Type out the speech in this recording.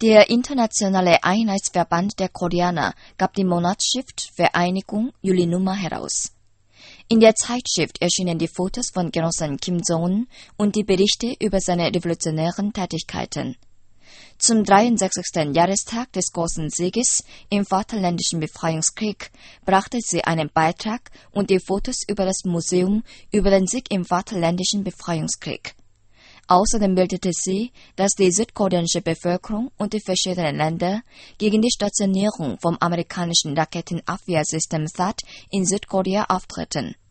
Der Internationale Einheitsverband der Koreaner gab die Monatsschrift Vereinigung Juli-Nummer heraus. In der Zeitschrift erschienen die Fotos von Genossen Kim Jong-un und die Berichte über seine revolutionären Tätigkeiten. Zum 63. Jahrestag des großen Sieges im Vaterländischen Befreiungskrieg brachte sie einen Beitrag und die Fotos über das Museum über den Sieg im Vaterländischen Befreiungskrieg. Außerdem bildete sie, dass die südkoreanische Bevölkerung und die verschiedenen Länder gegen die Stationierung vom amerikanischen Raketenabwehrsystem THAAD in Südkorea auftreten.